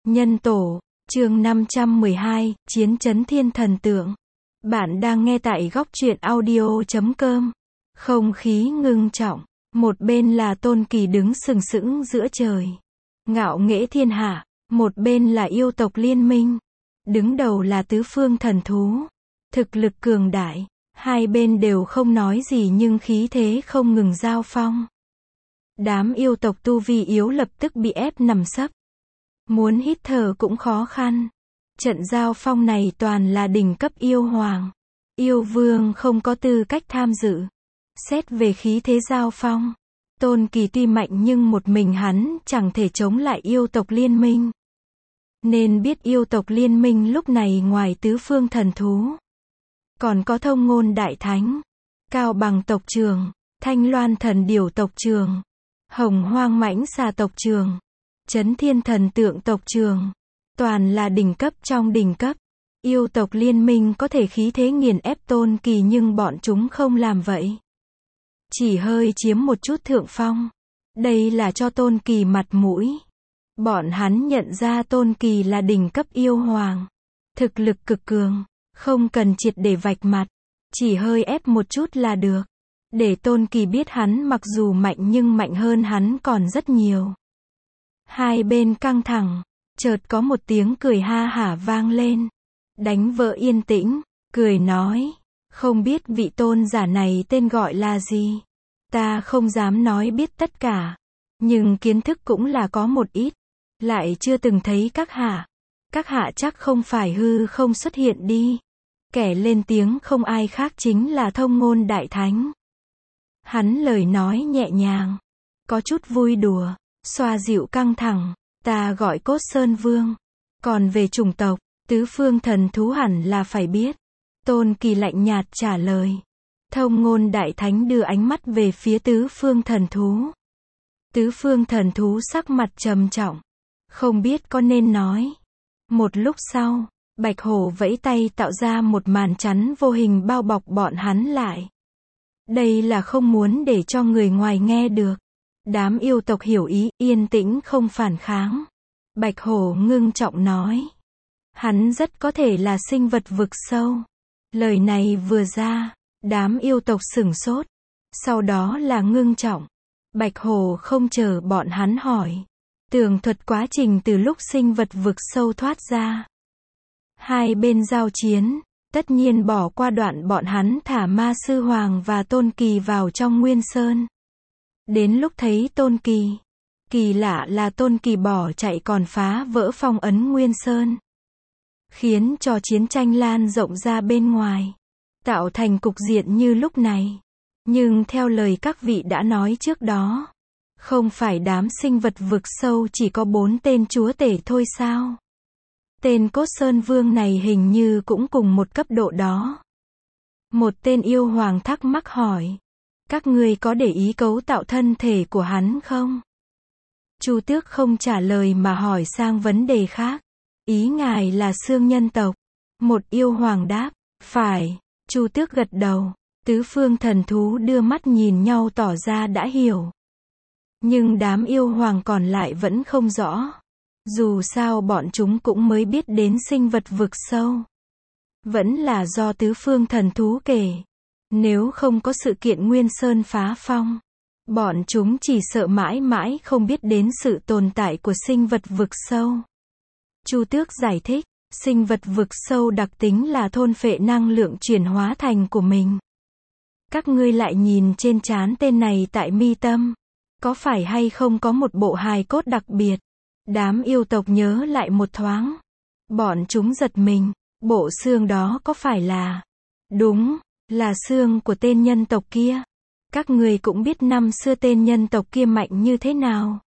Nhân tổ, chương 512, Chiến Chấn Thiên Thần Tượng. Bạn đang nghe tại góc truyện audio.com. Không khí ngưng trọng, một bên là Tôn Kỳ đứng sừng sững giữa trời, ngạo nghễ thiên hạ, một bên là yêu tộc liên minh, đứng đầu là tứ phương thần thú, thực lực cường đại, hai bên đều không nói gì nhưng khí thế không ngừng giao phong. Đám yêu tộc tu vi yếu lập tức bị ép nằm sấp. Muốn hít thở cũng khó khăn. Trận giao phong này toàn là đỉnh cấp yêu hoàng. Yêu vương không có tư cách tham dự. Xét về khí thế giao phong, Tôn Kỳ tuy mạnh nhưng một mình hắn chẳng thể chống lại yêu tộc liên minh. Nên biết yêu tộc liên minh lúc này ngoài tứ phương thần thú, còn có Thông Ngôn Đại Thánh, Cao Bằng tộc trưởng, Thanh Loan thần điểu tộc trưởng, Hồng Hoang mãnh xà tộc trưởng, Chấn Thiên thần tượng tộc trưởng, toàn là đỉnh cấp trong đỉnh cấp. Yêu tộc liên minh có thể khí thế nghiền ép Tôn Kỳ nhưng bọn chúng không làm vậy. Chỉ hơi chiếm một chút thượng phong. Đây là cho Tôn Kỳ mặt mũi. Bọn hắn nhận ra Tôn Kỳ là đỉnh cấp yêu hoàng. Thực lực cực cường, không cần triệt để vạch mặt. Chỉ hơi ép một chút là được. Để Tôn Kỳ biết hắn mặc dù mạnh nhưng mạnh hơn hắn còn rất nhiều. Hai bên căng thẳng, chợt có một tiếng cười ha hả vang lên. Đánh vỡ yên tĩnh, cười nói, không biết vị tôn giả này tên gọi là gì. Ta không dám nói biết tất cả, nhưng kiến thức cũng là có một ít. Lại chưa từng thấy các hạ. Các hạ chắc không phải hư không xuất hiện đi. Kẻ lên tiếng không ai khác chính là Thông Ngôn Đại Thánh. Hắn lời nói nhẹ nhàng, có chút vui đùa, xoa dịu căng thẳng. Ta gọi Cốt Sơn Vương. Còn về chủng tộc, tứ phương thần thú hẳn là phải biết. Tôn Kỳ lạnh nhạt trả lời. Thông Ngôn Đại Thánh đưa ánh mắt về phía tứ phương thần thú. Tứ phương thần thú sắc mặt trầm trọng, không biết có nên nói. Một lúc sau, Bạch Hổ vẫy tay tạo ra một màn chắn vô hình bao bọc bọn hắn lại. Đây là không muốn để cho người ngoài nghe được. Đám yêu tộc hiểu ý, yên tĩnh không phản kháng. Bạch Hổ ngưng trọng nói. Hắn rất có thể là sinh vật vực sâu. Lời này vừa ra, đám yêu tộc sửng sốt. Sau đó là ngưng trọng. Bạch Hổ không chờ bọn hắn hỏi. Tường thuật quá trình từ lúc sinh vật vực sâu thoát ra. Hai bên giao chiến, tất nhiên bỏ qua đoạn bọn hắn thả Ma Sư Hoàng và Tôn Kỳ vào trong Nguyên Sơn. Đến lúc thấy Tôn Kỳ, kỳ lạ là Tôn Kỳ bỏ chạy còn phá vỡ phong ấn Nguyên Sơn, khiến cho chiến tranh lan rộng ra bên ngoài, tạo thành cục diện như lúc này. Nhưng theo lời các vị đã nói trước đó, không phải đám sinh vật vực sâu chỉ có 4 tên chúa tể thôi sao? Tên Cốt Sơn Vương này hình như cũng cùng một cấp độ đó. Một tên yêu hoàng thắc mắc hỏi. Các ngươi có để ý cấu tạo thân thể của hắn không? Chu Tước không trả lời mà hỏi sang vấn đề khác. Ý ngài là xương nhân tộc. Một yêu hoàng đáp. Phải. Chu Tước gật đầu. Tứ phương thần thú đưa mắt nhìn nhau tỏ ra đã hiểu. Nhưng đám yêu hoàng còn lại vẫn không rõ. Dù sao bọn chúng cũng mới biết đến sinh vật vực sâu. Vẫn là do tứ phương thần thú kể. Nếu không có sự kiện Nguyên Sơn phá phong, bọn chúng chỉ sợ mãi mãi không biết đến sự tồn tại của sinh vật vực sâu. Chu Tước giải thích, sinh vật vực sâu đặc tính là thôn phệ năng lượng chuyển hóa thành của mình. Các ngươi lại nhìn trên trán tên này tại mi tâm, có phải hay không có một bộ hài cốt đặc biệt? Đám yêu tộc nhớ lại một thoáng. Bọn chúng giật mình, bộ xương đó có phải là... Đúng, là xương của tên nhân tộc kia. Các người cũng biết năm xưa tên nhân tộc kia mạnh như thế nào.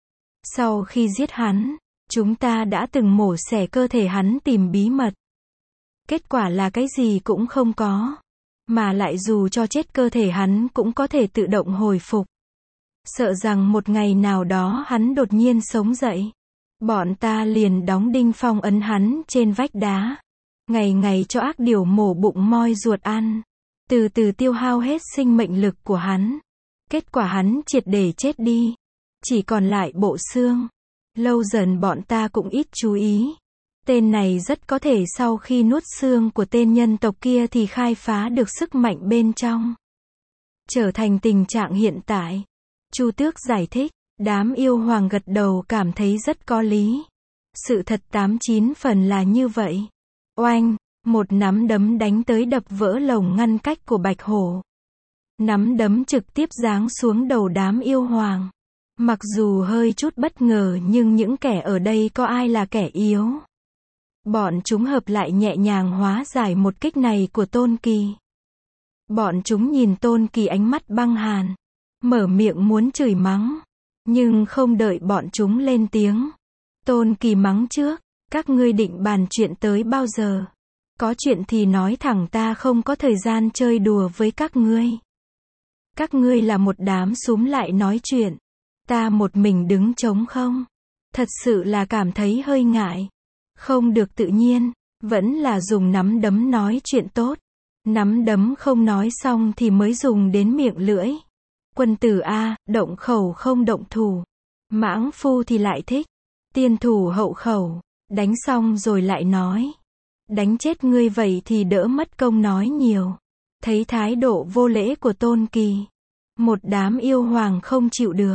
Sau khi giết hắn, chúng ta đã từng mổ xẻ cơ thể hắn tìm bí mật. Kết quả là cái gì cũng không có. Mà lại dù cho chết cơ thể hắn cũng có thể tự động hồi phục. Sợ rằng một ngày nào đó hắn đột nhiên sống dậy. Bọn ta liền đóng đinh phong ấn hắn trên vách đá. Ngày ngày cho ác điểu mổ bụng moi ruột ăn. Từ từ tiêu hao hết sinh mệnh lực của hắn. Kết quả hắn triệt để chết đi. Chỉ còn lại bộ xương. Lâu dần bọn ta cũng ít chú ý. Tên này rất có thể sau khi nuốt xương của tên nhân tộc kia thì khai phá được sức mạnh bên trong. Trở thành tình trạng hiện tại. Chu Tước giải thích. Đám yêu hoàng gật đầu cảm thấy rất có lý. Sự thật 89 phần là như vậy. Oanh, một nắm đấm đánh tới đập vỡ lồng ngăn cách của bạch hổ. Nắm đấm trực tiếp giáng xuống đầu đám yêu hoàng. Mặc dù hơi chút bất ngờ nhưng những kẻ ở đây có ai là kẻ yếu. Bọn chúng hợp lại nhẹ nhàng hóa giải một kích này của Tôn Kỳ. Bọn chúng nhìn Tôn Kỳ ánh mắt băng hàn. Mở miệng muốn chửi mắng. Nhưng không đợi bọn chúng lên tiếng. Tôn Kỳ mắng trước. Các ngươi định bàn chuyện tới bao giờ? Có chuyện thì nói thẳng, ta không có thời gian chơi đùa với các ngươi. Các ngươi là một đám súm lại nói chuyện. Ta một mình đứng trống không? Thật sự là cảm thấy hơi ngại. Không được tự nhiên. Vẫn là dùng nắm đấm nói chuyện tốt. Nắm đấm không nói xong thì mới dùng đến miệng lưỡi. Quân tử A, động khẩu không động thủ. Mãng phu thì lại thích. Tiên thủ hậu khẩu. Đánh xong rồi lại nói. Đánh chết ngươi vậy thì đỡ mất công nói nhiều. Thấy thái độ vô lễ của Tôn Kỳ. Một đám yêu hoàng không chịu được.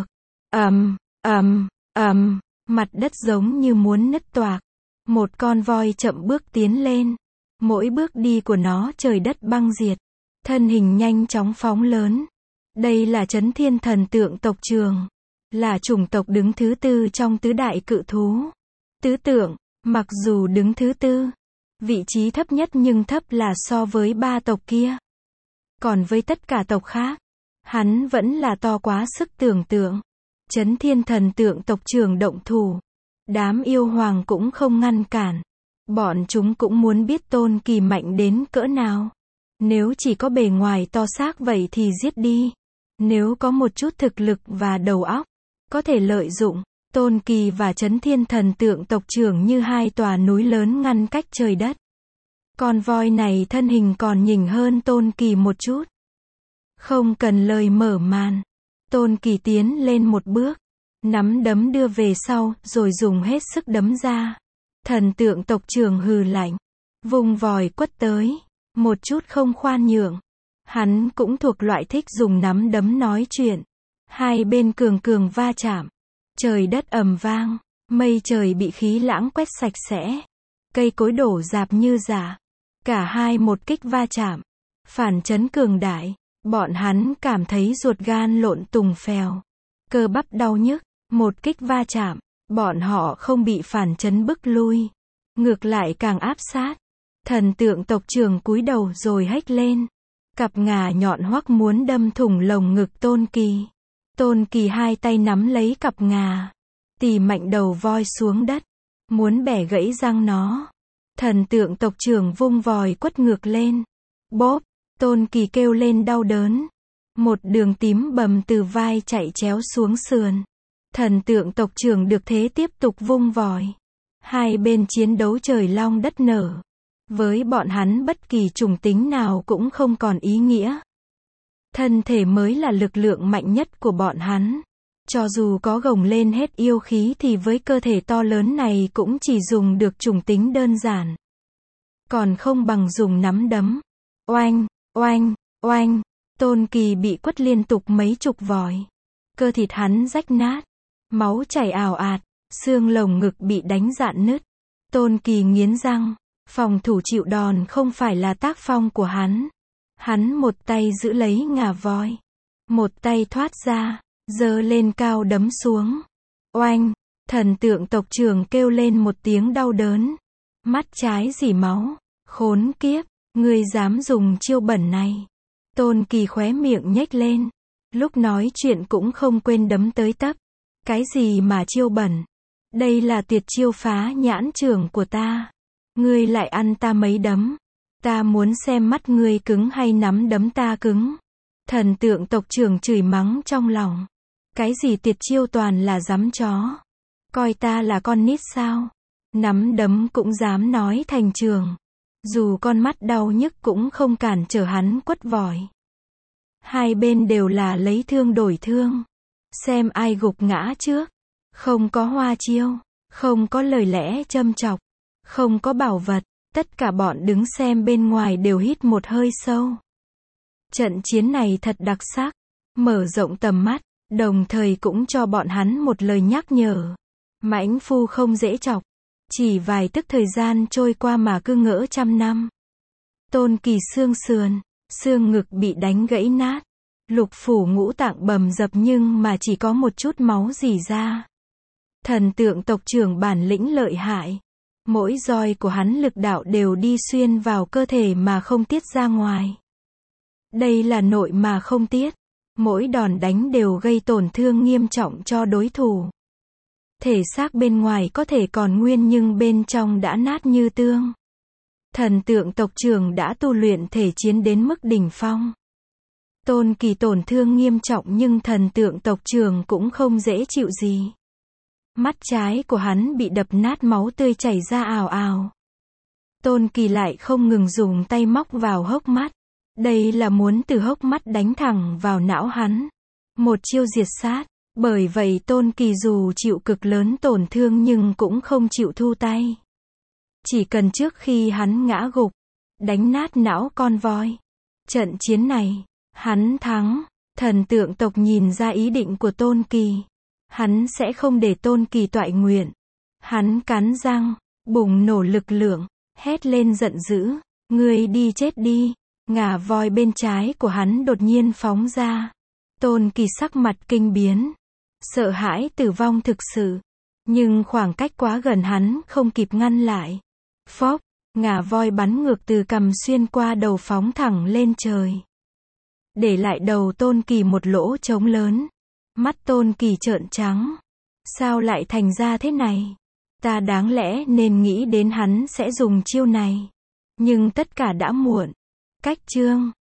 Mặt đất giống như muốn nứt toạc. Một con voi chậm bước tiến lên. Mỗi bước đi của nó trời đất băng diệt. Thân hình nhanh chóng phóng lớn. Đây là Chấn Thiên Thần Tượng tộc Trường. Là chủng tộc đứng thứ tư trong tứ đại cự thú. Tứ tượng, mặc dù đứng thứ tư, vị trí thấp nhất nhưng thấp là so với ba tộc kia. Còn với tất cả tộc khác, hắn vẫn là to quá sức tưởng tượng. Chấn Thiên Thần Tượng tộc Trường động thủ. Đám yêu hoàng cũng không ngăn cản. Bọn chúng cũng muốn biết Tôn Kỳ mạnh đến cỡ nào. Nếu chỉ có bề ngoài to xác vậy thì giết đi. Nếu có một chút thực lực và đầu óc, có thể lợi dụng. Tôn Kỳ và Chấn Thiên Thần Tượng tộc Trưởng như hai tòa núi lớn ngăn cách trời đất. Con voi này thân hình còn nhỉnh hơn Tôn Kỳ một chút. Không cần lời mở màn. Tôn Kỳ tiến lên một bước. Nắm đấm đưa về sau, rồi dùng hết sức đấm ra. Thần Tượng tộc Trưởng hừ lạnh. Vùng vòi quất tới. Một chút không khoan nhượng. Hắn cũng thuộc loại thích dùng nắm đấm nói chuyện. Hai bên cường cường va chạm. Trời đất ầm vang. Mây trời bị khí lãng quét sạch sẽ. Cây cối đổ rạp như rả. Cả hai một kích va chạm. Phản chấn cường đại. Bọn hắn cảm thấy ruột gan lộn tùng phèo. Cơ bắp đau nhức. Một kích va chạm. Bọn họ không bị phản chấn bức lui. Ngược lại càng áp sát. Thần Tượng tộc Trưởng cúi đầu rồi hét lên. Cặp ngà nhọn hoắc muốn đâm thủng lồng ngực Tôn Kỳ. Tôn Kỳ hai tay nắm lấy cặp ngà. Tì mạnh đầu voi xuống đất. Muốn bẻ gãy răng nó. Thần Tượng tộc Trưởng vung vòi quất ngược lên. Bóp. Tôn Kỳ kêu lên đau đớn. Một đường tím bầm từ vai chạy chéo xuống sườn. Thần Tượng tộc Trưởng được thế tiếp tục vung vòi. Hai bên chiến đấu trời long đất nở. Với bọn hắn bất kỳ chủng tính nào cũng không còn ý nghĩa. Thân thể mới là lực lượng mạnh nhất của bọn hắn. Cho dù có gồng lên hết yêu khí thì với cơ thể to lớn này cũng chỉ dùng được chủng tính đơn giản. Còn không bằng dùng nắm đấm. Oanh, oanh, oanh. Tôn Kỳ bị quất liên tục mấy chục vòi. Cơ thịt hắn rách nát. Máu chảy ào ạt. Xương lồng ngực bị đánh rạn nứt. Tôn Kỳ nghiến răng. Phòng thủ chịu đòn không phải là tác phong của hắn. Hắn một tay giữ lấy ngà voi. Một tay thoát ra. Giơ lên cao đấm xuống. Oanh. Thần Tượng tộc Trưởng kêu lên một tiếng đau đớn. Mắt trái rỉ máu. Khốn kiếp. Ngươi dám dùng chiêu bẩn này. Tôn Kỳ khóe miệng nhếch lên. Lúc nói chuyện cũng không quên đấm tới tấp. Cái gì mà chiêu bẩn? Đây là tuyệt chiêu phá nhãn trưởng của ta. Ngươi lại ăn ta mấy đấm. Ta muốn xem mắt ngươi cứng hay nắm đấm ta cứng. Thần Tượng tộc Trưởng chửi mắng trong lòng. Cái gì tuyệt chiêu toàn là giấm chó. Coi ta là con nít sao? Nắm đấm cũng dám nói thành trường. Dù con mắt đau nhức cũng không cản trở hắn quất vòi. Hai bên đều là lấy thương đổi thương. Xem ai gục ngã trước. Không có hoa chiêu, không có lời lẽ châm chọc, không có bảo vật, tất cả bọn đứng xem bên ngoài đều hít một hơi sâu. Trận chiến này thật đặc sắc, mở rộng tầm mắt, đồng thời cũng cho bọn hắn một lời nhắc nhở. Mãnh phu không dễ chọc, chỉ vài tức thời gian trôi qua mà cứ ngỡ trăm năm. Tôn Kỳ xương sườn, xương ngực bị đánh gãy nát, lục phủ ngũ tạng bầm dập nhưng mà chỉ có một chút máu rỉ ra. Thần tượng tộc trưởng bản lĩnh lợi hại. Mỗi roi của hắn lực đạo đều đi xuyên vào cơ thể mà không tiết ra ngoài. Đây là nội mà không tiết. Mỗi đòn đánh đều gây tổn thương nghiêm trọng cho đối thủ. Thể xác bên ngoài có thể còn nguyên nhưng bên trong đã nát như tương. Thần tượng tộc trưởng đã tu luyện thể chiến đến mức đỉnh phong. Tôn Kỳ tổn thương nghiêm trọng nhưng thần tượng tộc trưởng cũng không dễ chịu gì. Mắt trái của hắn bị đập nát, máu tươi chảy ra ào ào. Tôn Kỳ lại không ngừng dùng tay móc vào hốc mắt. Đây là muốn từ hốc mắt đánh thẳng vào não hắn. Một chiêu diệt sát. Bởi vậy Tôn Kỳ dù chịu cực lớn tổn thương nhưng cũng không chịu thu tay. Chỉ cần trước khi hắn ngã gục, đánh nát não con voi. Trận chiến này, hắn thắng. Thần tượng tộc nhìn ra ý định của Tôn Kỳ. Hắn sẽ không để Tôn Kỳ toại nguyện. Hắn cắn răng, bùng nổ lực lượng, hét lên giận dữ. Ngươi đi chết đi. Ngà voi bên trái của hắn đột nhiên phóng ra. Tôn Kỳ sắc mặt kinh biến. Sợ hãi tử vong thực sự. Nhưng khoảng cách quá gần hắn không kịp ngăn lại. Phốc, ngà voi bắn ngược từ cằm xuyên qua đầu phóng thẳng lên trời. Để lại đầu Tôn Kỳ một lỗ trống lớn. Mắt Tôn Kỳ trợn trắng. Sao lại thành ra thế này? Ta đáng lẽ nên nghĩ đến hắn sẽ dùng chiêu này. Nhưng tất cả đã muộn. Cách chương